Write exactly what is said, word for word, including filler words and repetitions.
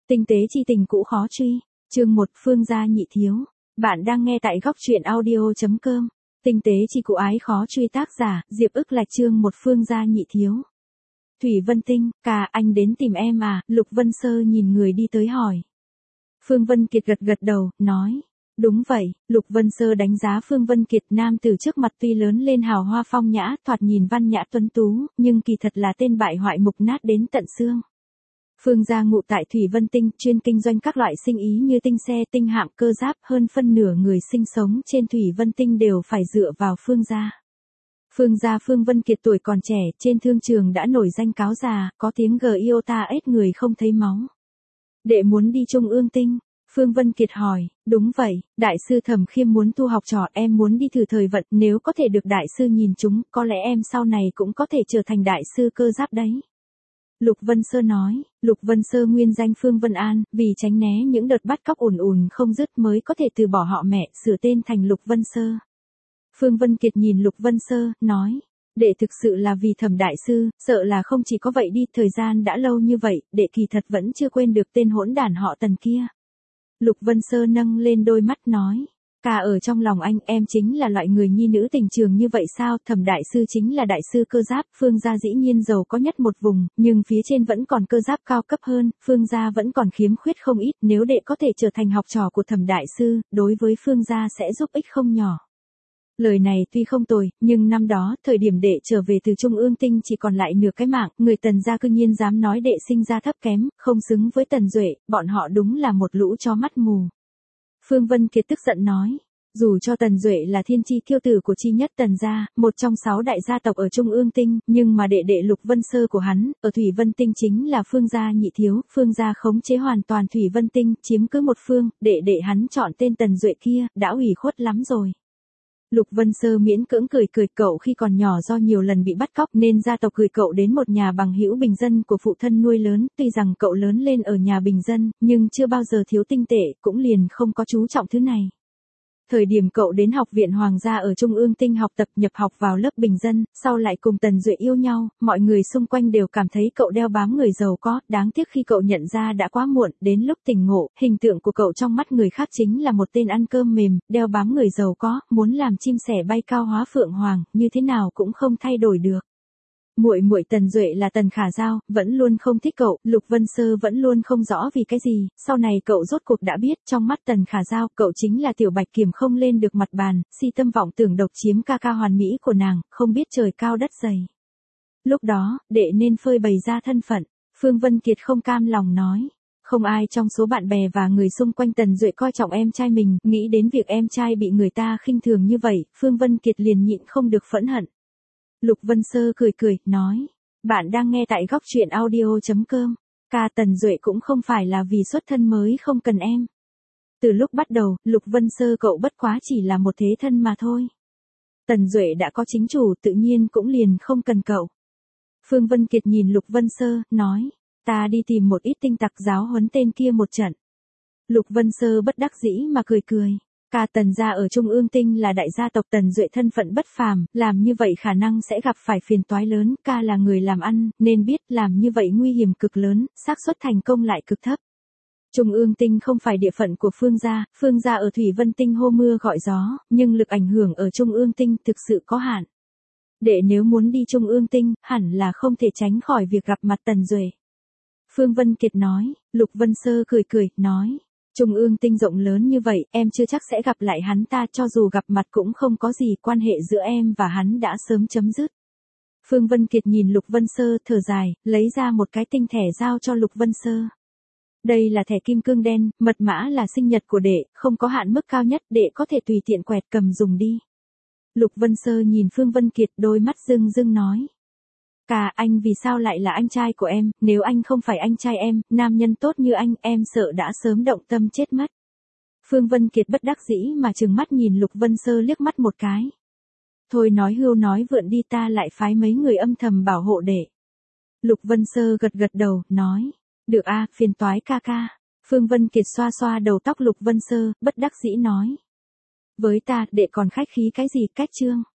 Tinh tế chi tình cũ khó truy. Chương một Phương gia nhị thiếu. Bạn đang nghe tại góc truyện audio.com. Tinh tế chi cũ ái khó truy, tác giả, Diệp Ức Lạch. Chương một Phương gia nhị thiếu. Thủy Vân Tinh, ca anh đến tìm em à? Lục Vân Sơ nhìn người đi tới hỏi. Phương Vân Kiệt gật gật đầu, nói. Đúng vậy. Lục Vân Sơ đánh giá Phương Vân Kiệt, nam tử trước mặt tuy lớn lên hào hoa phong nhã, thoạt nhìn văn nhã tuấn tú, nhưng kỳ thật là tên bại hoại mục nát đến tận xương. Phương gia ngụ tại Thủy Vân Tinh, chuyên kinh doanh các loại sinh ý như tinh xe, tinh hạm, cơ giáp, hơn phân nửa người sinh sống trên Thủy Vân Tinh đều phải dựa vào Phương gia. Phương gia Phương Vân Kiệt tuổi còn trẻ, trên thương trường đã nổi danh cáo già, có tiếng Giota ết người không thấy máu. Đệ muốn đi Trung Ương Tinh. Phương Vân Kiệt hỏi. Đúng vậy, đại sư Thẩm Khiêm muốn tu học trò, em muốn đi thử thời vận, nếu có thể được đại sư nhìn chúng, có lẽ em sau này cũng có thể trở thành đại sư cơ giáp đấy. Lục Vân Sơ nói. Lục Vân Sơ nguyên danh Phương Vân An, vì tránh né những đợt bắt cóc ùn ùn không dứt mới có thể từ bỏ họ mẹ, sửa tên thành Lục Vân Sơ. Phương Vân Kiệt nhìn Lục Vân Sơ, nói. Đệ thực sự là vì Thẩm đại sư, sợ là không chỉ có vậy đi, thời gian đã lâu như vậy, đệ kỳ thật vẫn chưa quên được tên hỗn đản họ Tần kia. Lục Vân Sơ nâng lên đôi mắt nói. Cả ở trong lòng anh, em chính là loại người nhi nữ tình trường như vậy sao? Thẩm đại sư chính là đại sư cơ giáp, Phương gia dĩ nhiên giàu có nhất một vùng, nhưng phía trên vẫn còn cơ giáp cao cấp hơn, Phương gia vẫn còn khiếm khuyết không ít, nếu đệ có thể trở thành học trò của Thẩm đại sư, đối với Phương gia sẽ giúp ích không nhỏ. Lời này tuy không tồi, nhưng năm đó, thời điểm đệ trở về từ Trung Ương Tinh chỉ còn lại nửa cái mạng, người Tần gia cư nhiên dám nói đệ sinh ra thấp kém, không xứng với Tần Duệ, bọn họ đúng là một lũ chó mắt mù. Phương Vân Kiệt tức giận nói. Dù cho Tần Duệ là thiên chi kiêu tử của chi nhất Tần gia, một trong sáu đại gia tộc ở Trung Ương Tinh, nhưng mà đệ đệ Lục Vân Sơ của hắn, ở Thủy Vân Tinh chính là Phương gia nhị thiếu, Phương gia khống chế hoàn toàn Thủy Vân Tinh, chiếm cứ một phương, đệ đệ hắn chọn tên Tần Duệ kia, đã ủy khuất lắm rồi. Lục Vân Sơ miễn cưỡng cười cười, cậu khi còn nhỏ do nhiều lần bị bắt cóc nên gia tộc gửi cậu đến một nhà bằng hữu bình dân của phụ thân nuôi lớn, tuy rằng cậu lớn lên ở nhà bình dân, nhưng chưa bao giờ thiếu tinh tệ, cũng liền không có chú trọng thứ này. Thời điểm cậu đến học viện Hoàng gia ở Trung Ương Tinh học tập, nhập học vào lớp bình dân, sau lại cùng Tần Duệ yêu nhau, mọi người xung quanh đều cảm thấy cậu đeo bám người giàu có, đáng tiếc khi cậu nhận ra đã quá muộn, đến lúc tỉnh ngộ, hình tượng của cậu trong mắt người khác chính là một tên ăn cơm mềm, đeo bám người giàu có, muốn làm chim sẻ bay cao hóa phượng hoàng, như thế nào cũng không thay đổi được. Muội muội Tần Duệ là Tần Khả Giao, vẫn luôn không thích cậu, Lục Vân Sơ vẫn luôn không rõ vì cái gì, sau này cậu rốt cuộc đã biết, trong mắt Tần Khả Giao, cậu chính là tiểu bạch kiểm không lên được mặt bàn, si tâm vọng tưởng độc chiếm ca ca hoàn mỹ của nàng, không biết trời cao đất dày. Lúc đó, đệ nên phơi bày ra thân phận. Phương Vân Kiệt không cam lòng nói. Không ai trong số bạn bè và người xung quanh Tần Duệ coi trọng em trai mình, nghĩ đến việc em trai bị người ta khinh thường như vậy, Phương Vân Kiệt liền nhịn không được phẫn hận. Lục Vân Sơ cười cười, nói. Bạn đang nghe tại góc truyện audio.com. Ca Tần Duệ cũng không phải là vì xuất thân mới không cần em. Từ lúc bắt đầu, Lục Vân Sơ cậu bất quá chỉ là một thế thân mà thôi. Tần Duệ đã có chính chủ, tự nhiên cũng liền không cần cậu. Phương Vân Kiệt nhìn Lục Vân Sơ, nói. Ta đi tìm một ít tinh tặc giáo huấn tên kia một trận. Lục Vân Sơ bất đắc dĩ mà cười cười. Ca Tần gia ở Trung Ương Tinh là đại gia tộc, Tần Duệ thân phận bất phàm, làm như vậy khả năng sẽ gặp phải phiền toái lớn, ca là người làm ăn, nên biết làm như vậy nguy hiểm cực lớn, xác suất thành công lại cực thấp. Trung Ương Tinh không phải địa phận của Phương gia, Phương gia ở Thủy Vân Tinh hô mưa gọi gió, nhưng lực ảnh hưởng ở Trung Ương Tinh thực sự có hạn. Đệ nếu muốn đi Trung Ương Tinh, hẳn là không thể tránh khỏi việc gặp mặt Tần Duệ. Phương Vân Kiệt nói. Lục Vân Sơ cười cười, nói. Trung Ương Tinh rộng lớn như vậy, em chưa chắc sẽ gặp lại hắn, ta cho dù gặp mặt cũng không có gì, quan hệ giữa em và hắn đã sớm chấm dứt. Phương Vân Kiệt nhìn Lục Vân Sơ, thở dài, lấy ra một cái tinh thẻ giao cho Lục Vân Sơ. Đây là thẻ kim cương đen, mật mã là sinh nhật của đệ, không có hạn mức cao nhất, đệ có thể tùy tiện quẹt cầm dùng đi. Lục Vân Sơ nhìn Phương Vân Kiệt, đôi mắt rưng rưng nói. Ca, anh vì sao lại là anh trai của em, nếu anh không phải anh trai em, nam nhân tốt như anh, em sợ đã sớm động tâm chết mất. Phương Vân Kiệt bất đắc dĩ mà trừng mắt nhìn Lục Vân Sơ liếc mắt một cái. Thôi nói hưu nói vượn đi, ta lại phái mấy người âm thầm bảo hộ đệ. Lục Vân Sơ gật gật đầu, nói. Được a, phiền toái ca ca. Phương Vân Kiệt xoa xoa đầu tóc Lục Vân Sơ, bất đắc dĩ nói. Với ta, đệ còn khách khí cái gì, cách trương.